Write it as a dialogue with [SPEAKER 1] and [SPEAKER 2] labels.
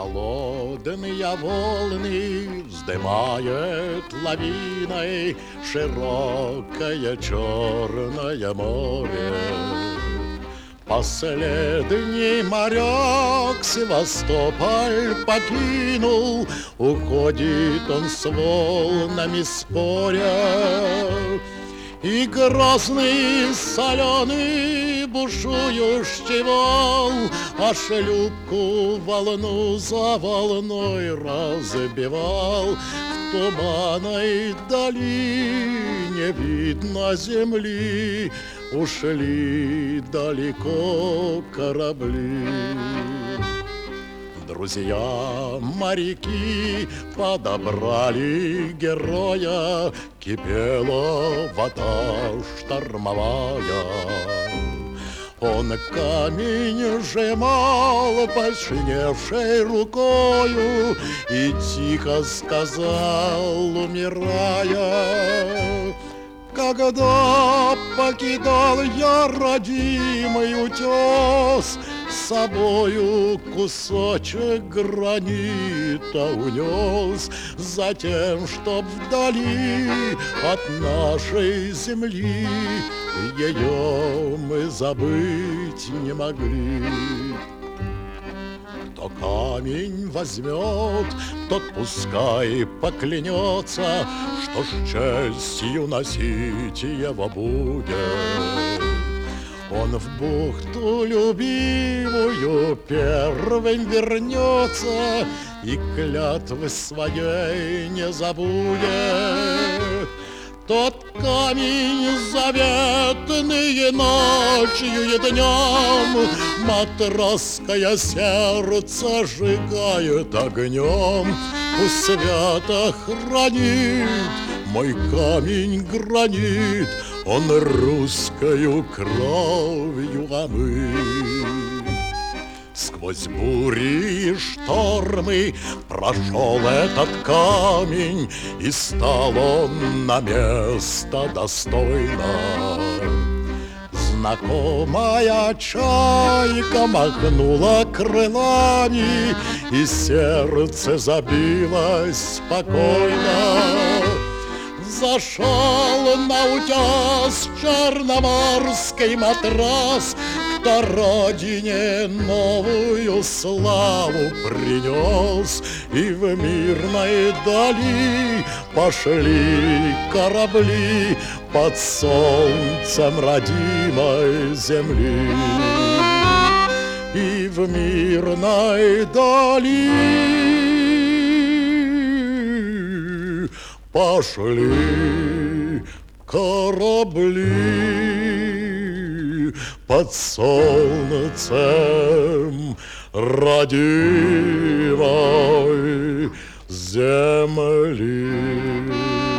[SPEAKER 1] Холодные волны вздымает лавиной широкое черное море. Последний моряк Севастополь покинул, уходит он с волнами споря. И грозный соленый бушующий вал, а шлюпку волну за волной разбивал. В туманной долине видно земли, ушли далеко корабли. Друзья моряки подобрали героя, кипела вода штормовая. Он камень сжимал посиневшей рукою и тихо сказал, умирая: когда покидал я родимый утес, с собою кусочек гранита унес, затем, чтоб вдали от нашей земли ее мы забыть не могли. Кто камень возьмет, тот пускай поклянется, что с честью носить его будет. Он в бухту любимую первым вернется и клятвы своей не забудет. Тот камень заветный ночью и днем матросское сердце сжигает огнем. Пусть свято хранит мой камень гранит, он русскою кровью омыт. Сквозь бури и штормы прошел этот камень, и стал он на место достойно. Знакомая чайка махнула крылами, и сердце забилось спокойно. Зашел на утес черноморский матрос, кто родине новую славу принес. И в мирной дали пошли корабли под солнцем родимой земли. И в мирной дали пошли корабли под солнцем родимой земли.